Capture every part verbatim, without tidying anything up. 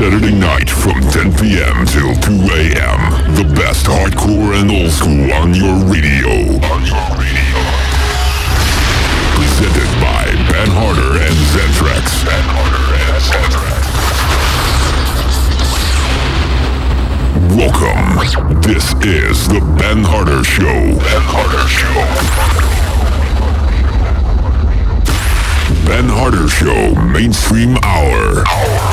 Saturday night from ten p.m. till two a.m. The best hardcore and old school on your radio. On your radio. Presented by Ben Harder and Zentrax. Ben Harder and Zentrax. Welcome. This is the Ben Harder Show. Ben Harder Show. Ben Harder Show Mainstream Hour.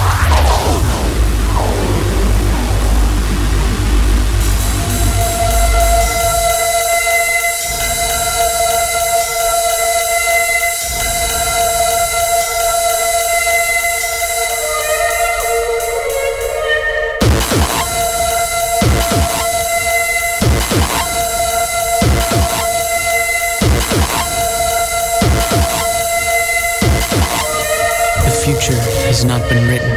Has not been written.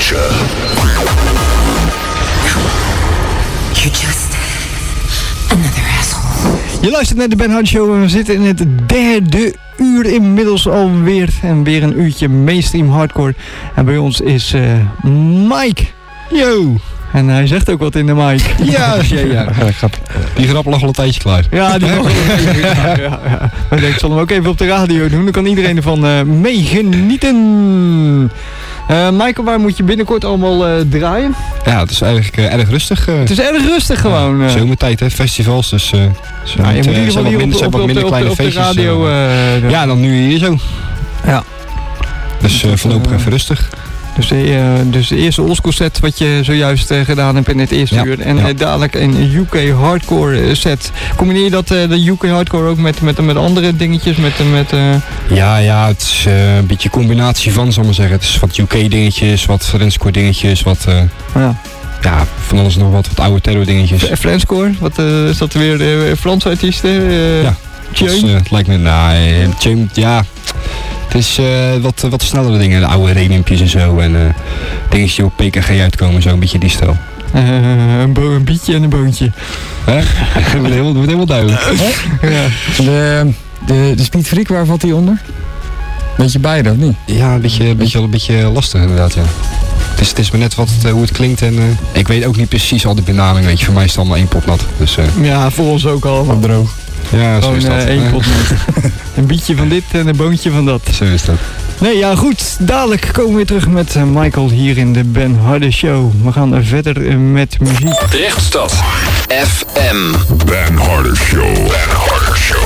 culture. You're just another asshole. Je luistert naar de Ben Hardy Show en we zitten in het derde uur inmiddels alweer. En weer een uurtje mainstream hardcore. En bij ons is uh, Mike. Yo! En hij zegt ook wat in de mic. Ja, ja, ja. Die grap lag al een tijdje klaar. Ja, die lag al een tijdje klaar. Ja, ja, ja. Maar ik zal hem ook even op de radio doen. Dan kan iedereen ervan uh, meegenieten. Uh, Michael, waar moet je binnenkort allemaal uh, draaien? Ja, het is eigenlijk uh, erg rustig. Uh, het is erg rustig gewoon. Uh. Zomertijd, hè, festivals. Dus uh, ja, je moet in ieder geval hier op, op, op, op, op, op de radio. Uh, uh, ja, dan nu hier zo. Ja. Dus uh, voorlopig uh, even rustig. Dus de, uh, dus de eerste oldschool set wat je zojuist uh, gedaan hebt in het eerste ja, uur. En ja. uh, dadelijk een U K hardcore uh, set. Combineer je dat, uh, de U K hardcore ook met, met, met andere dingetjes? Met, met, uh... Ja, ja, het is uh, een beetje een combinatie van, zal ik maar zeggen. Het is wat U K dingetjes, wat Frenchcore dingetjes, wat... Uh, ja. Ja, van alles nog wat, wat oude terror dingetjes. Frenchcore? Wat uh, is dat weer? Uh, Franse artiesten? Uh, ja, dat is, uh, het lijkt me... Nou, uh, ja... Het is uh, wat, wat snellere dingen, de oude renimpjes en zo. En uh, dingetjes die op P K G uitkomen, zo een beetje die stijl. Uh, een, bo- een bietje en een boontje. Hè? Dat wordt helemaal, helemaal duidelijk. Ja. De, de, de Speed Freak, waar valt die onder? Beetje beide, of niet? Ja, een beetje, een beetje, een beetje lastig inderdaad, ja. Het is, het is maar net wat, uh, hoe het klinkt en uh, ik weet ook niet precies al die benaming, weet je. Voor mij is het allemaal één pot nat. Dus, uh, ja, voor ons ook allemaal. Droog. Ja, zo is dat. Uh, één pot een bietje van dit en een boontje van dat. Zo is dat. Nee, ja goed. Dadelijk komen we weer terug met uh, Michael hier in de Ben Hardy Show. We gaan verder uh, met muziek. Rechtstad F M. Ben Hardy Show. Ben Hardy Show.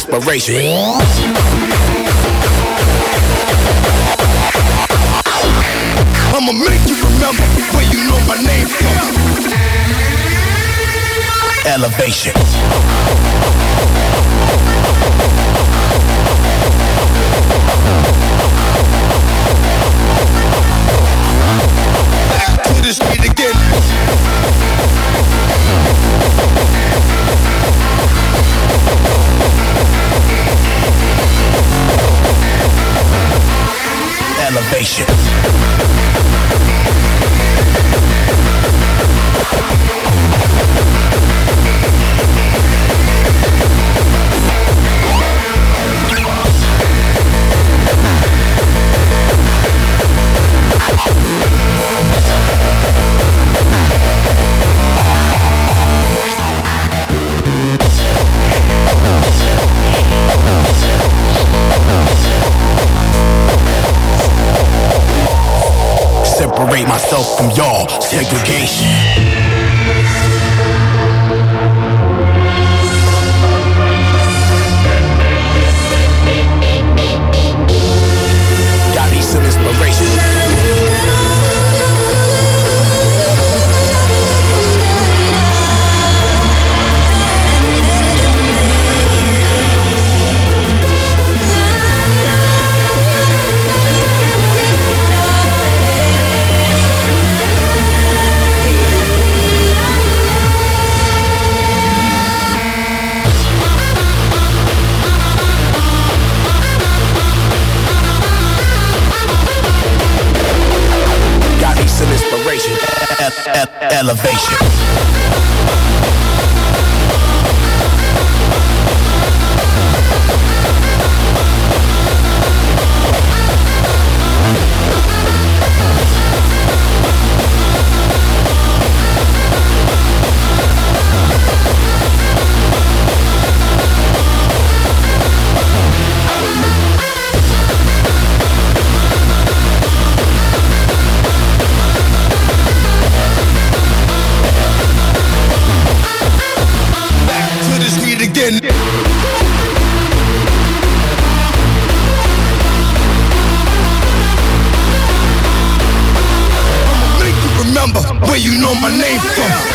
inspiration. I'ma make you remember where you know my name from. Elevation. Back to the street again. Elevation. Separate myself from y'all, segregation. Got me some inspiration. Inspiration, e- e- elevation. Again. I'ma make you remember where you know my name from.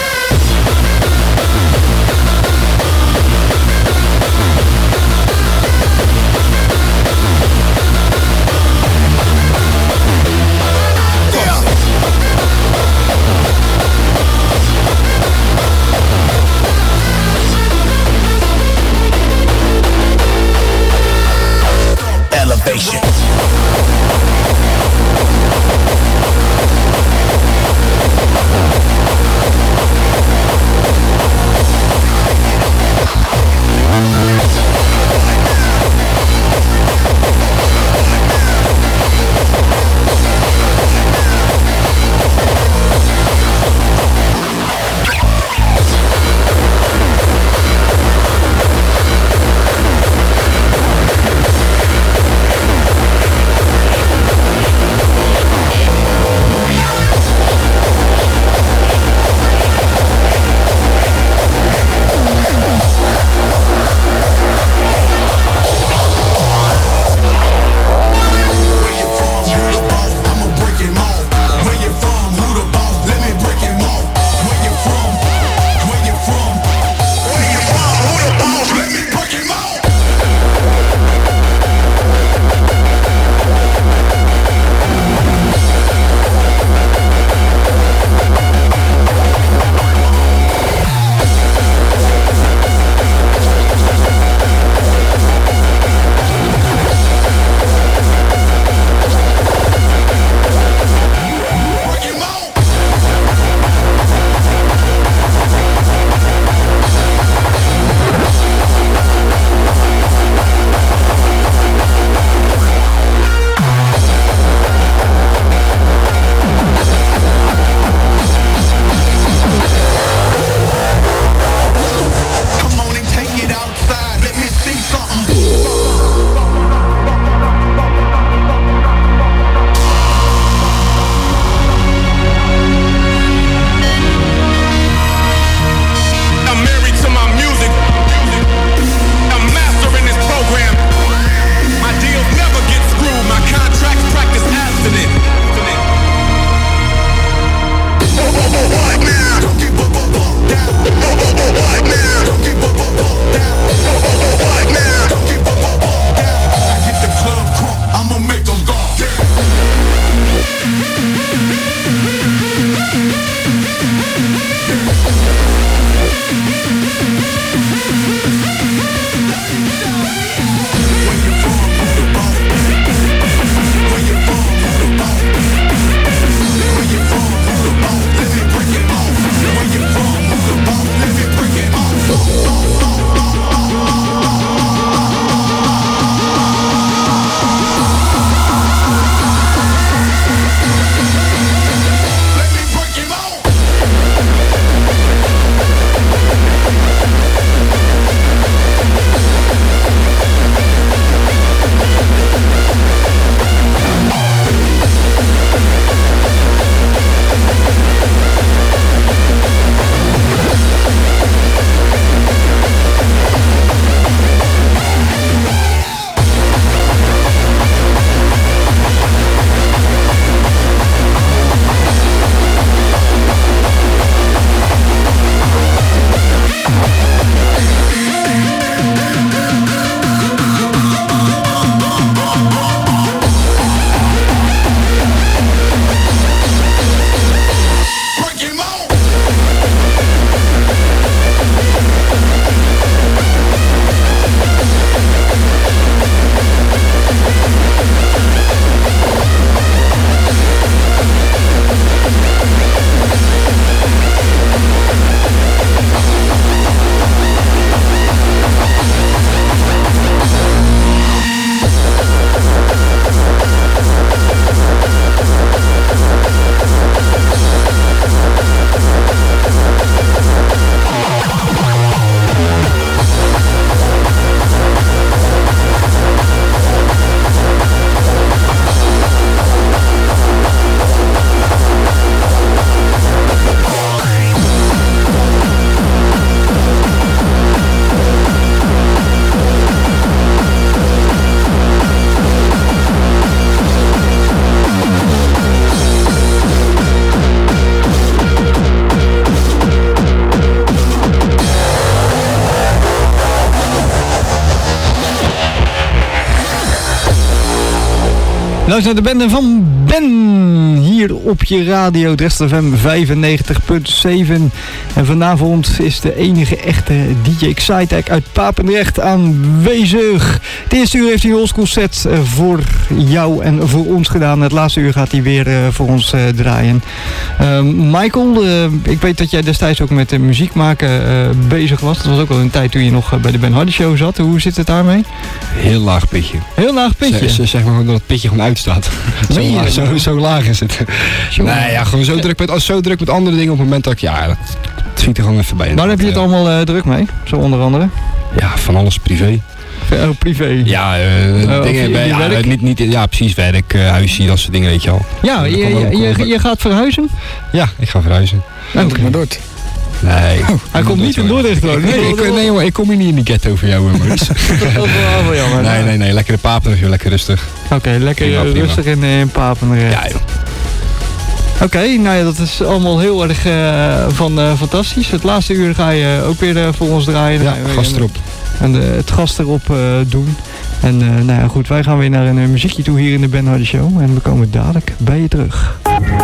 Luister naar de band van Ben. Hier op je radio, Dresden F M vijfennegentig punt zeven. En vanavond is de enige echte D J Xytek uit Papendrecht aanwezig. Het eerste uur heeft hij een oldschool set voor jou en voor ons gedaan. Het laatste uur gaat hij weer uh, voor ons uh, draaien. Uh, Michael, uh, ik weet dat jij destijds ook met uh, muziek maken uh, bezig was. Dat was ook al een tijd toen je nog uh, bij de Ben Hardy Show zat. Hoe zit het daarmee? Heel laag pitje. Heel laag pitje? Z zeg maar gewoon dat het pitje gewoon uitstaat. zo, laag, zo, zo laag is het. Nee, ja, gewoon zo druk, met, zo druk met andere dingen op het moment dat ik... Ja, dat schiet er gewoon even bij. Waar heb je het allemaal uh, druk mee? Zo onder andere? Ja, van alles privé. Oh, privé? Ja, uh, uh, dingen bij, ja, uh, niet, niet, ja, precies, werk, uh, huisje, dat soort dingen, weet je al. Ja, je, je, je, je gaat verhuizen? Ja, ik ga verhuizen. Oké, okay. Maar Dort. Nee. Oh, hij komt niet in Dordrecht hoor. Nee, nee, ik, nee jongen, ik kom hier niet in die ghetto voor jou, Maurice. Dat is wel jammer. Nee, nee, nee, lekker de Papendrecht, lekker rustig. Oké, okay, lekker prima, prima. rustig in, in Papendrecht. Ja, joh. Oké, okay, nou ja, dat is allemaal heel erg uh, van, uh, fantastisch. Het laatste uur ga je ook weer uh, voor ons draaien. Ja, nou, gast erop. En uh, het gast erop uh, doen. En uh, nou ja, goed, wij gaan weer naar een uh, muziekje toe hier in de Ben Hardy Show. En we komen dadelijk bij je terug.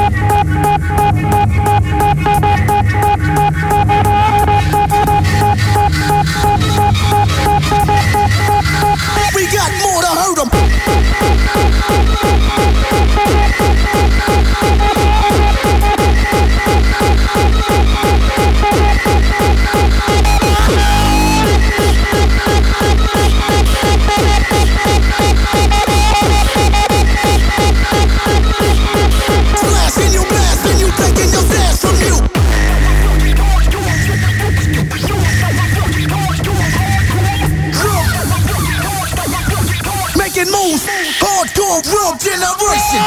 We got more to hurt 'em. Blasting you, blasting you, taking your dance from you. Making moves, hardcore real generation.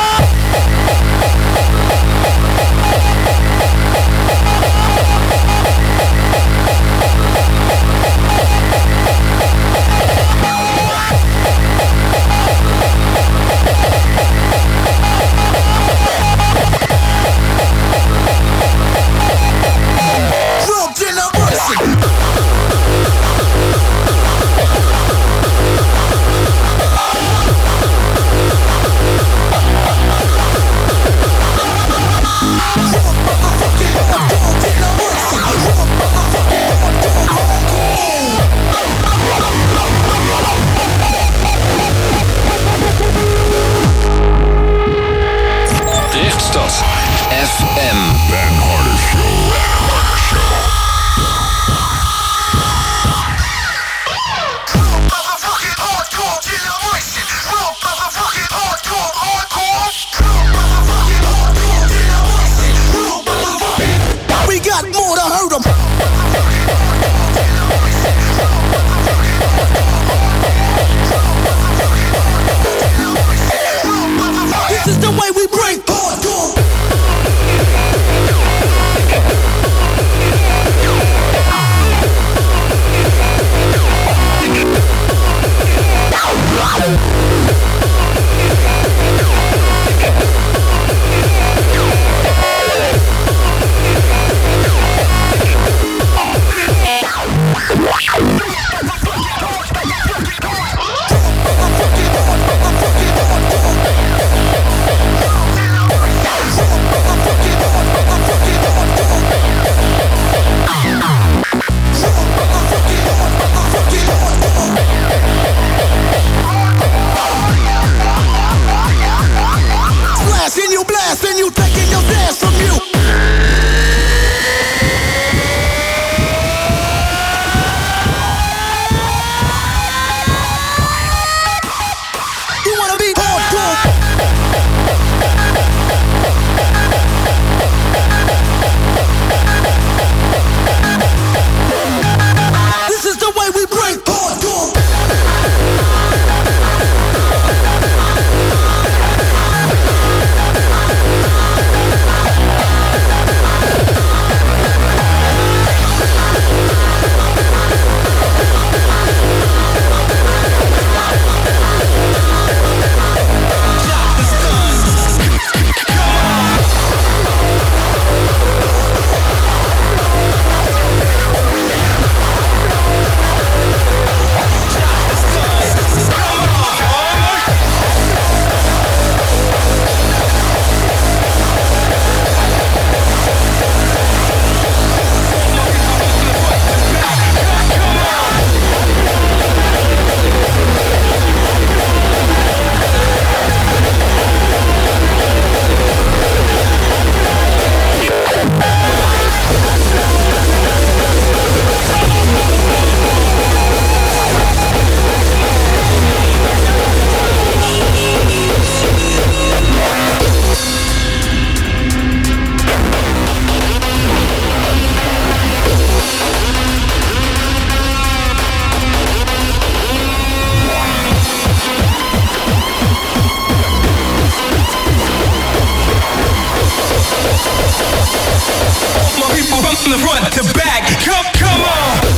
from the front to back. Come, come on.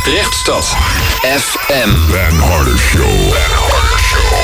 Rechtstad F M. Ben Harder Show. Ben Harder Show.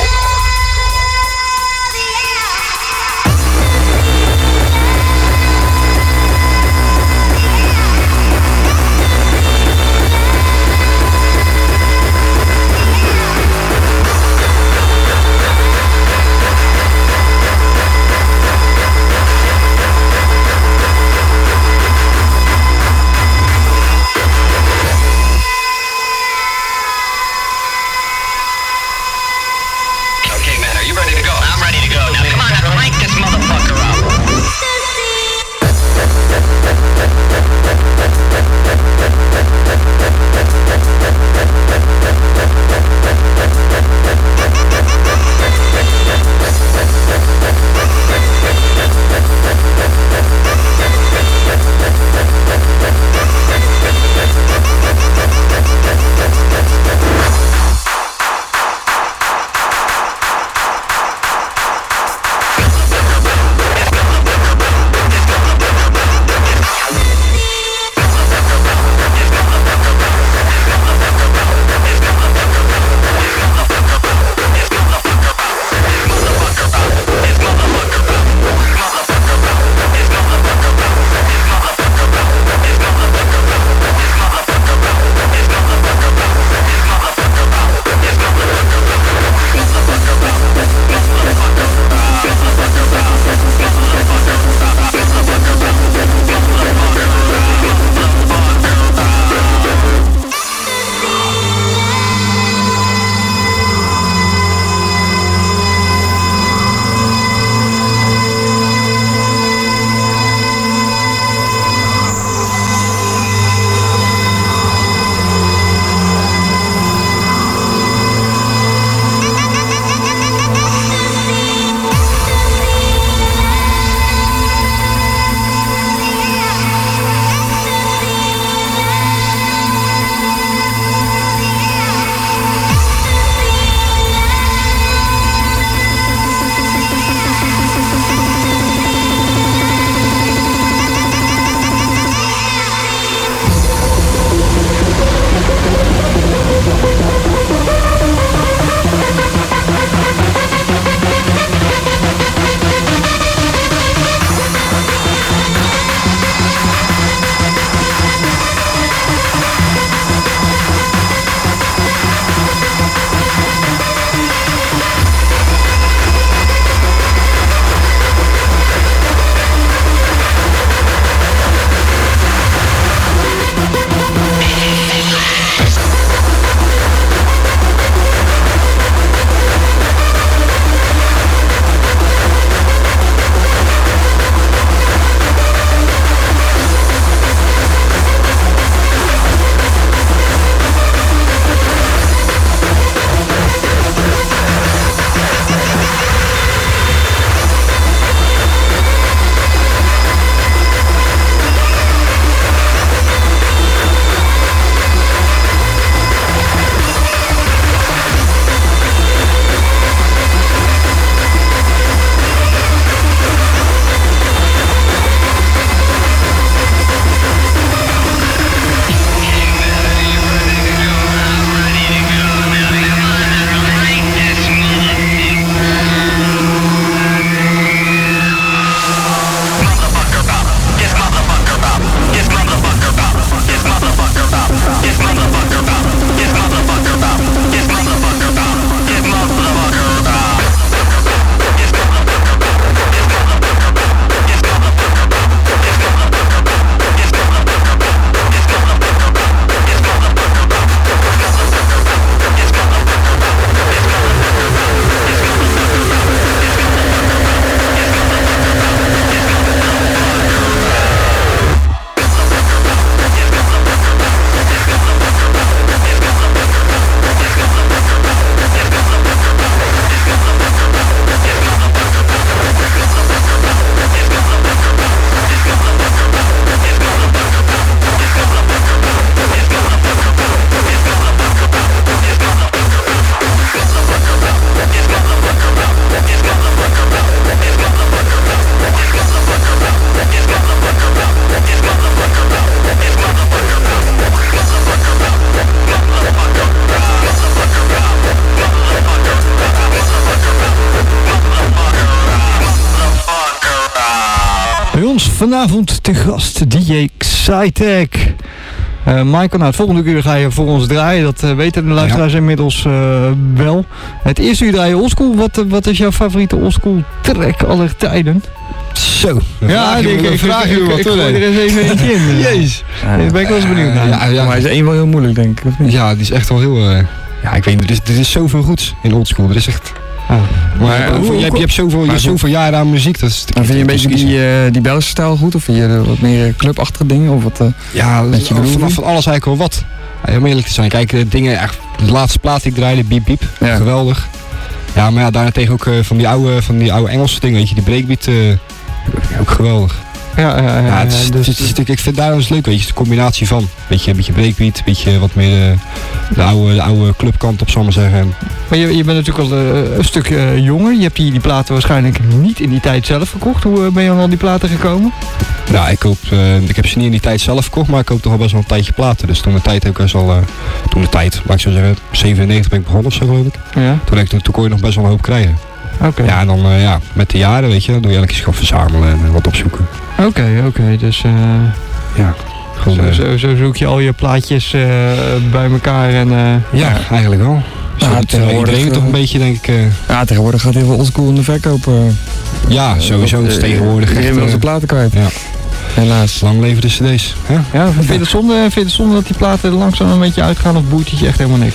vanavond te gast D J Xytech. Uh, Michael, nou het volgende uur ga je voor ons draaien. Dat uh, weten de luisteraars ja. inmiddels uh, wel. Het eerste uur draaien oldschool. Wat, uh, wat is jouw favoriete oldschool track aller tijden? Zo. Ja, ik, ik, ik vraag je wat. Ik gooi er eens even eentje in. Jezus. Ja, daar ben ik wel eens benieuwd naar. Ja, ja. Maar hij is één wel heel moeilijk, denk ik. Of niet? Ja, die is echt wel heel... Uh, ja, ik weet niet. Er is, er is zoveel goeds in oldschool. Er is echt... Oh. Maar, maar uh, hoe, je, hebt, je hebt zoveel, je hebt zoveel jaren aan muziek. Dat is vind je een beetje die, uh, die Belgische stijl goed? Of vind je uh, wat meer clubachtige dingen? Of wat, uh, ja, dat je vanaf van alles eigenlijk wel wat. Ja, om eerlijk te zijn. Kijk, uh, dingen, echt, de laatste plaat die ik draaide, Biep Biep. Ja. Geweldig. Ja, maar ja, daarentegen ook uh, van, die oude, van die oude Engelse dingen, weet je, die breakbeat, uh, ook geweldig. Ja, ja, ja, ja, het is, ja dus, het is, het is, ik vind daar eens leuk, weet je, de combinatie van. Beetje, een beetje breakbeat, een beetje wat meer de, de, oude, de oude clubkant op, zal ik maar zeggen. Maar je, je bent natuurlijk al uh, een stuk uh, jonger. Je hebt die, die platen waarschijnlijk niet in die tijd zelf gekocht. Hoe uh, ben je aan al die platen gekomen? Nou, ik, koop, uh, ik heb ze niet in die tijd zelf gekocht, maar ik koop toch al best wel een tijdje platen. Dus toen de tijd heb ik best al, uh, toen de tijd, laat ik zo zeggen, zevenennegentig ben ik begonnen of zo, geloof ik. Ja. Toen, ik, toen, toen kon je nog best wel een hoop krijgen. Oké. Okay. Ja, en dan uh, ja, met de jaren, weet je, dan doe je eigenlijk eens gewoon verzamelen en uh, wat opzoeken. Oké, okay, oké, okay, dus uh, ja. Gewoon, zo, uh, zo, zo zoek je al je plaatjes uh, bij elkaar en... Uh, ja, ja, eigenlijk wel. Zo ja, tegenwoordig iedereen toch een beetje, denk ik. Uh, ja, tegenwoordig gaat heel veel oldschool in de verkoop. Uh, ja, sowieso. Uh, tegenwoordig. Iedereen wil zijn platen kwijt. Ja. Helaas. Lang leven de cd's. Hè? Ja, vind je het zonde, vind je het zonde dat die platen langzaam een beetje uitgaan of boeit je echt helemaal niks?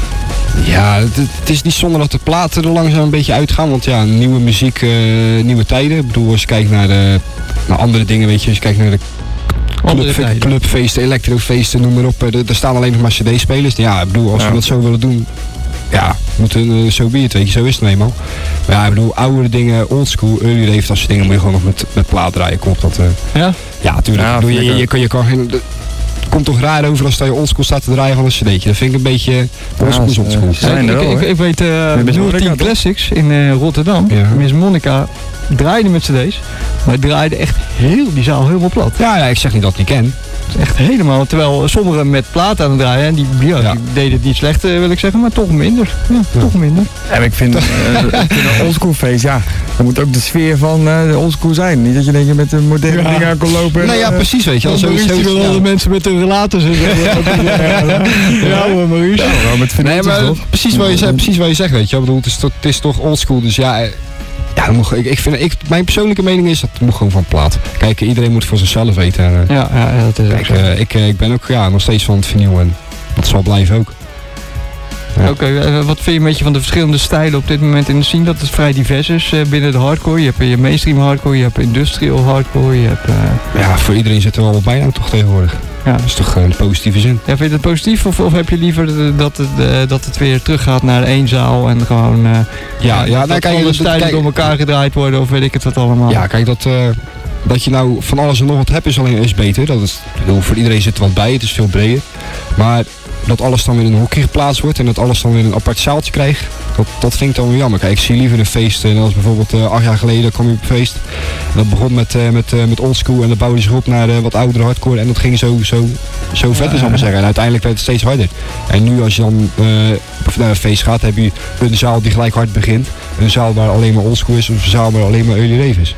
Ja, het, het is niet zonde dat de platen er langzaam een beetje uitgaan. Want ja, nieuwe muziek, uh, nieuwe tijden. Ik bedoel, als je kijkt naar, de, naar andere dingen, weet je. Als je kijkt naar de club, clubfeesten, elektrofeesten, noem maar op. Er, er staan alleen nog maar cd-spelers. Ja, ik bedoel, als ja. we dat zo willen doen... Ja, moeten uh, zo be het, weet je, zo is het nou eenmaal. Maar ja, ik bedoel, oudere dingen, oldschool, early rave, dat soort dingen moet je gewoon nog met, met plaat draaien. Klopt dat? Uh, ja? Ja, natuurlijk. Ja, je, je, je, kan, je kan geen... Het komt toch raar over als je oldschool staat te draaien van een cd'tje. Dat vind ik een beetje oldschool is oldschool. Ja, ik, ik, ik, ik weet, uh, tien Classics in uh, Rotterdam, ja. Miss Monica draaide met cd's, maar draaide echt heel die zaal helemaal plat. Ja, ja, ik zeg niet dat ik niet ken. Echt helemaal, terwijl sommigen met plaat aan het draaien, en die, ja, ja. die deden het niet slecht, wil ik zeggen, maar toch minder. Ja, ja. toch minder. Ja, ik vind, uh, ik vind een oldschool feest, ja, er moet ook de sfeer van uh, de oldschool zijn. Niet dat je denk je met een moderne ja. dingen aan kan lopen. Nee, ja, uh, precies, weet je. Als Maurice zo, wil ja. al de mensen met hun relators en zo. Ja, hoor, Maurice. Ja, met nee, maar precies wat je zegt, precies wat je zegt, weet je. Ik bedoel, het is toch, het is toch oldschool, dus ja... Ja, moet, ik, ik vind, ik, mijn persoonlijke mening is dat het moet gewoon van plaat. Kijk, iedereen moet voor zichzelf weten. En, uh, ja, ja, dat is kijk, uh, ik, ik ben ook ja, nog steeds van het vinyl en dat zal blijven ook. Ja. Oké, okay, uh, wat vind je een beetje van de verschillende stijlen op dit moment in de scene? Dat het vrij divers is uh, binnen de hardcore. Je hebt je mainstream hardcore, je hebt industrial hardcore, je hebt... Uh... Ja, voor iedereen zit er wel wat bij nou toch tegenwoordig. Ja. Dat is toch uh, in de positieve zin. Ja, vind je het positief of, of heb je liever dat het, uh, dat het weer teruggaat naar één zaal en gewoon... Uh, ja, ja, dat nou, kijk, alle stijlen kijk, door elkaar gedraaid worden of weet ik het wat allemaal. Ja, kijk, dat, uh, dat je nou van alles en nog wat hebt is alleen is beter. Dat is, bedoel, voor iedereen zit er wat bij, het is veel breder. Maar dat alles dan weer in een hokje geplaatst wordt en dat alles dan weer een apart zaaltje krijgt, dat, dat vind ik dan weer jammer. Kijk, ik zie liever een feest, en als bijvoorbeeld uh, acht jaar geleden kwam je op een feest. En dat begon met, uh, met, uh, met oldschool en dat bouwde zich op naar uh, wat oudere hardcore en dat ging zo, zo, zo vet, ja, zal ik maar zeggen. En uiteindelijk werd het steeds harder. En nu als je dan uh, naar een feest gaat, heb je een zaal die gelijk hard begint, een zaal waar alleen maar oldschool is, of een zaal waar alleen maar early rave is.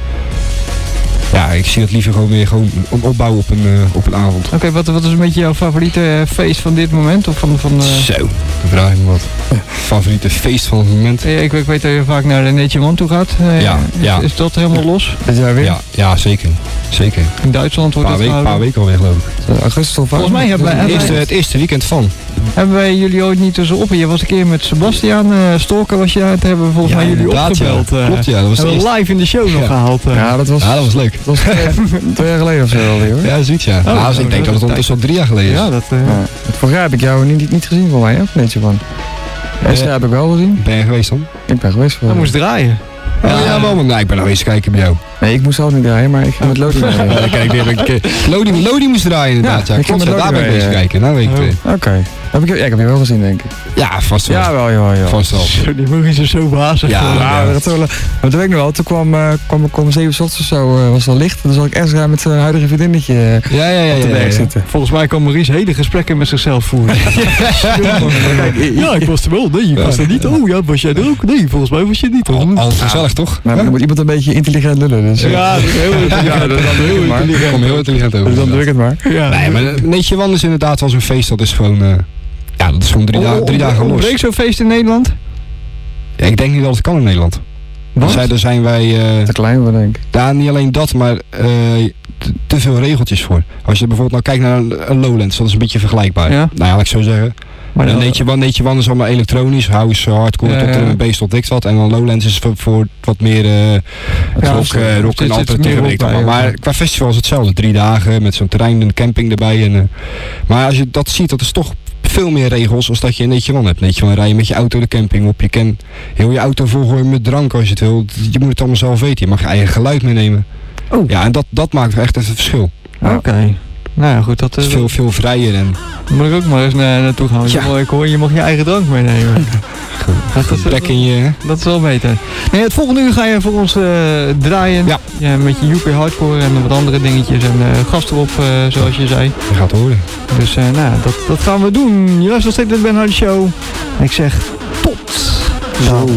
Ja, ik zie het liever gewoon weer gewoon opbouwen op een, uh, op een avond. Oké, okay, wat, wat is een beetje jouw favoriete uh, feest van dit moment? Of van, van, uh... Zo, dan vraag ik me wat. Favoriete feest van het moment? Ja, ik, ik weet dat je vaak naar de Nature One toe gaat. Uh, ja, is, ja. Is dat helemaal los? Dit jaar weer? Ja, ja zeker. Zeker. In Duitsland wordt het gehouden? Een paar weken alweer, geloof ik. Augustus of Volgens mij hebben wij... Het eerste, het eerste weekend van. Hebben wij jullie ooit niet tussenop? Je was een keer met Sebastiaan uh, Stalker, was je daar, hebben we volgens ja, mij jullie opgebeld. Ja. Klopt, ja. Dat was hebben we live in de show nog ja. gehaald. Uh. Ja, dat was, ja, dat was leuk. Dat was twee jaar geleden of zo alweer, hoor. Ja, zoiets, ja. Oh, nou, dus ik denk dat het ondertussen al drie jaar geleden is. Ja, dat... Uh, ja. Vorig jaar heb ik jou niet, niet gezien van mij, hè? Weet je van. Esther uh, heb ik wel gezien. Ben je geweest dan? Ik ben geweest. Hij moest draaien. Ja, ja, ja, wel, maar nee, ik ben nog eens kijken bij jou. Nee, ik moest zelf niet draaien, maar ik ga met Lodi draaien. Kijk, Lodi, Lodi moest draaien inderdaad. Ja, ja. Klopt, daar ben ik eens kijken. Nou weet ik oh. Oké. Okay. Heb ik, ja, ik heb je wel gezien, denk ik. Ja, vast wel. Ja, wel, ja, ja. Vast wel. Zo, die Maurice is zo bazig. Ja, geworden. Ja, dat wel. Maar toen weet ik nog wel, toen kwam, uh, kwam, kwam zeven uur 's ochtends of zo, uh, was het al licht. Toen zag ik Ezra met zijn huidige vriendinnetje uh, Ja, ja, ja. op de ja, berg ja. zitten. Volgens mij kan Maurice hele gesprekken met zichzelf voeren. Ja, ik was er wel. Nee, ik was er niet. Oh ja, was jij er ook? Nee, volgens mij was je niet. Al, al gezellig, toch? Maar dan moet iemand een beetje intelligent lullen. Dus, uh, Ja, dat is heel intelligent. Ja, dat is dan heel maar. intelligent. Kom heel intelligent over. dus dan doe ik het maar. Ja. Nee, maar Neetje Wan is inderdaad wel zo'n feest. Dat is gewoon... Uh, ja, dat is gewoon drie, da- drie dagen los. Ontbreekt zo'n feest in Nederland? Ja, ik denk niet dat het kan in Nederland. Wat? Zij, daar zijn wij... Uh, Te klein voor, denk ik. Ja, niet alleen dat, maar uh, te, te veel regeltjes voor. Als je bijvoorbeeld nou kijkt naar een, een Lowlands, dat is een beetje vergelijkbaar. Ja. Nou ja, laat ik zo zeggen. Maar Uh, dan- Neetje Wan, Neetje Wan is allemaal elektronisch, house, hardcore, Ja, tot ja. een beest tot dik wat. En dan Lowlands is voor, voor wat meer uh, Ja, rock, zo- uh, rock zit- en zit alternatieve meer muziek rock bij, allemaal. ja. Maar qua festival is hetzelfde. Drie dagen met zo'n terrein, een camping erbij. En, uh, maar als je dat ziet, dat is toch veel meer regels als dat je in Neetje Wan hebt. Neetje Wan rij je met je auto de camping op. Je kan heel je auto volgooien met drank als je het wil. Je moet het allemaal zelf weten. Je mag je eigen geluid meenemen. Oh. Ja, en dat, dat maakt echt het verschil. Oké. Nou ja, goed, dat Het is is veel, veel vrijer en moet ik ook maar eens na, naartoe gaan. Ja. Ja. Ik hoor, je mag je eigen drank meenemen. dat, is, plek in je... dat is wel beter. Nee, het volgende uur ga je voor ons uh, draaien. Ja. Ja, met je U K hardcore en wat andere dingetjes. En uh, gasten op, uh, zoals je zei. Je gaat horen. Dus uh, nou, dat, dat gaan we doen. Je luistert nog steeds naar de Ben Hardy Show. En ik zeg tot zo.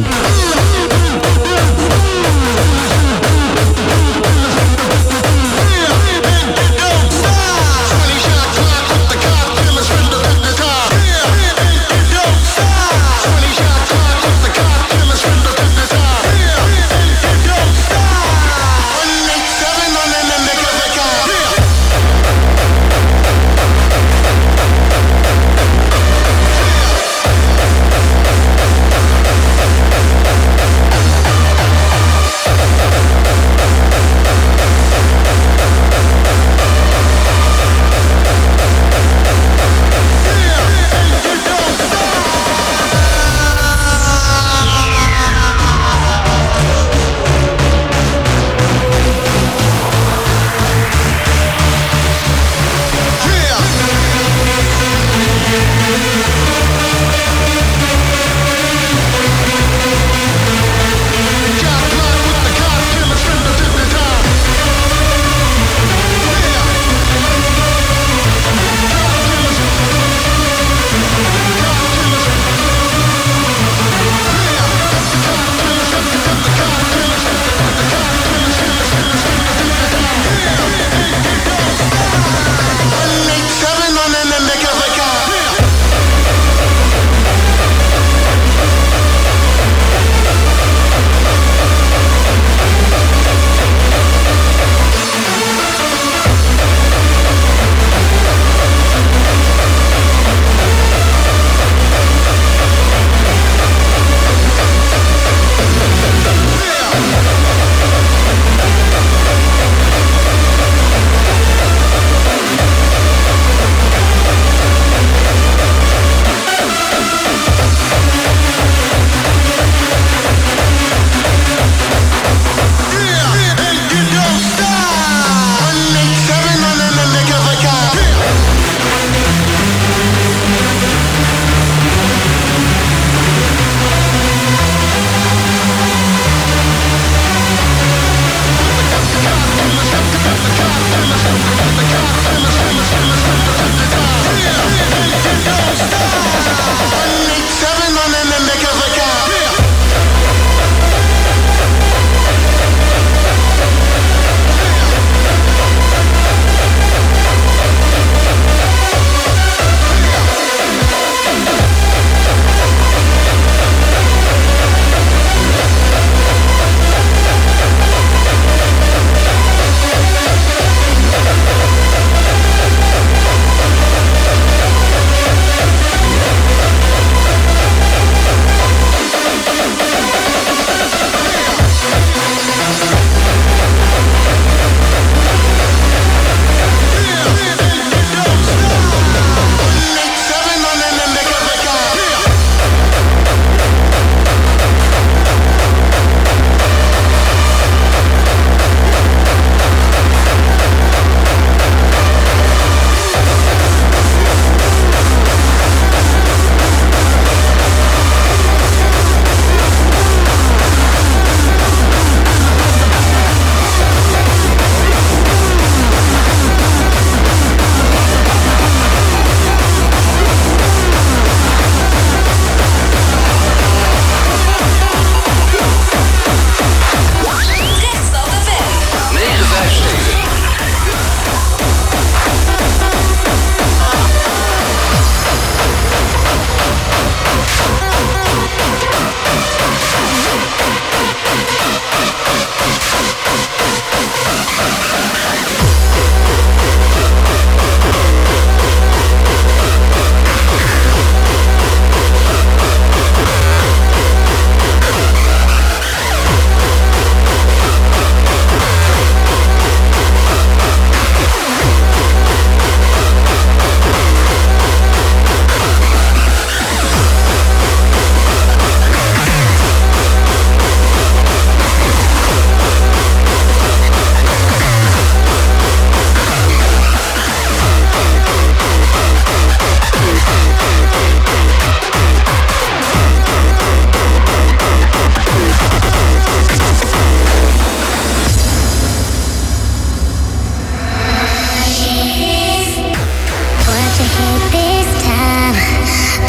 Yeah.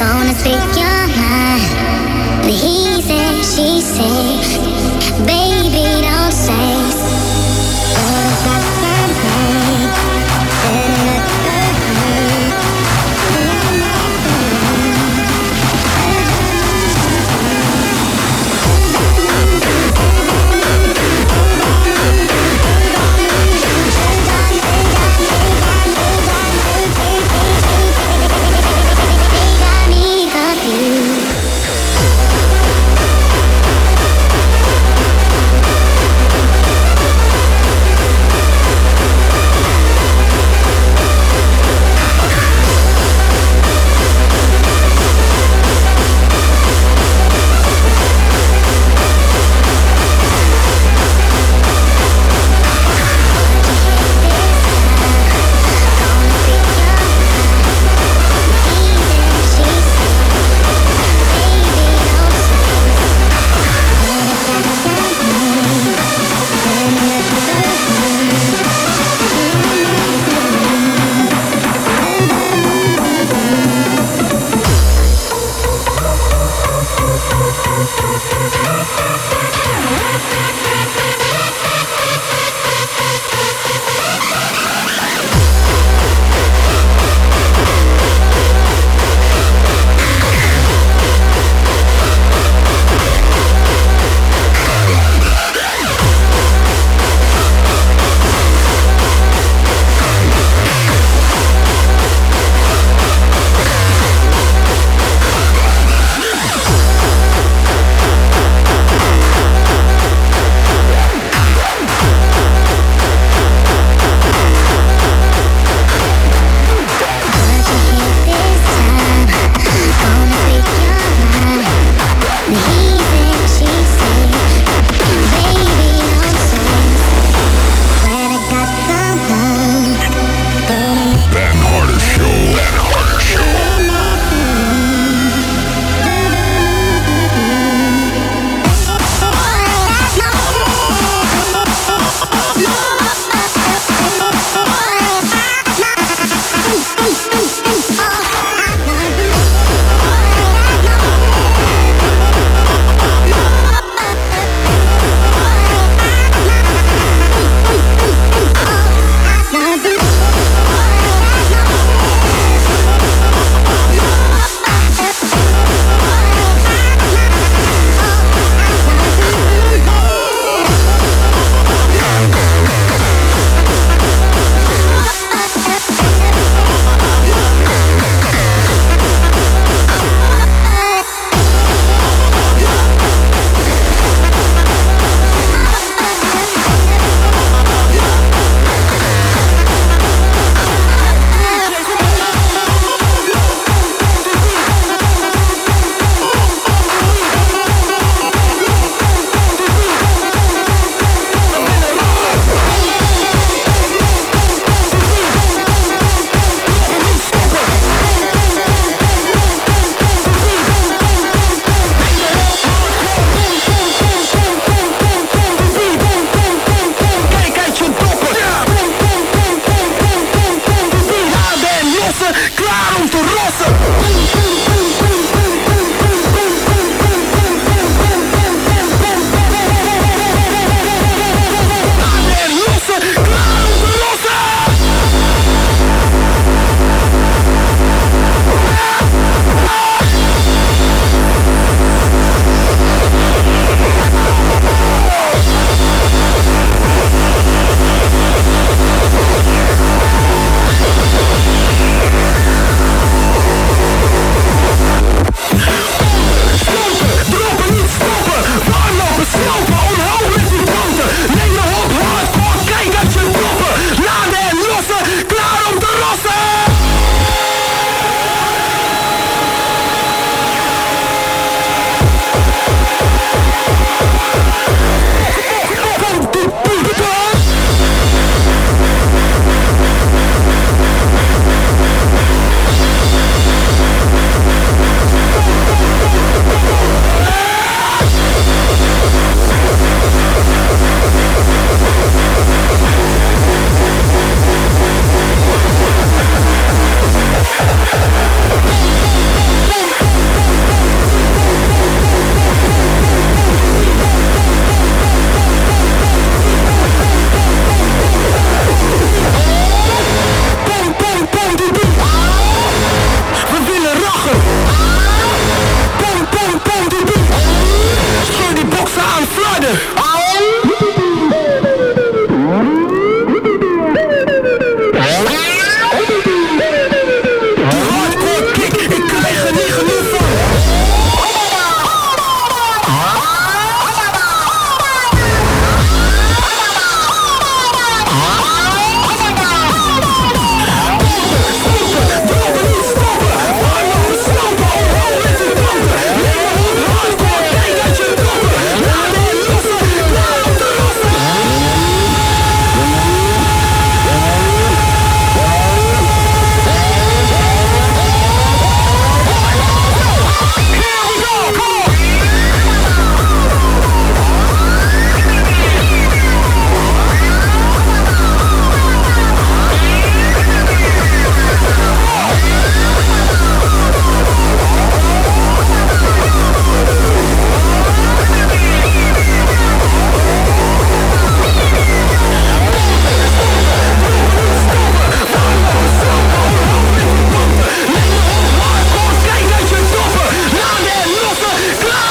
Gonna speak your mind. He said, she said, baby, don't say. Klaar om te rossen!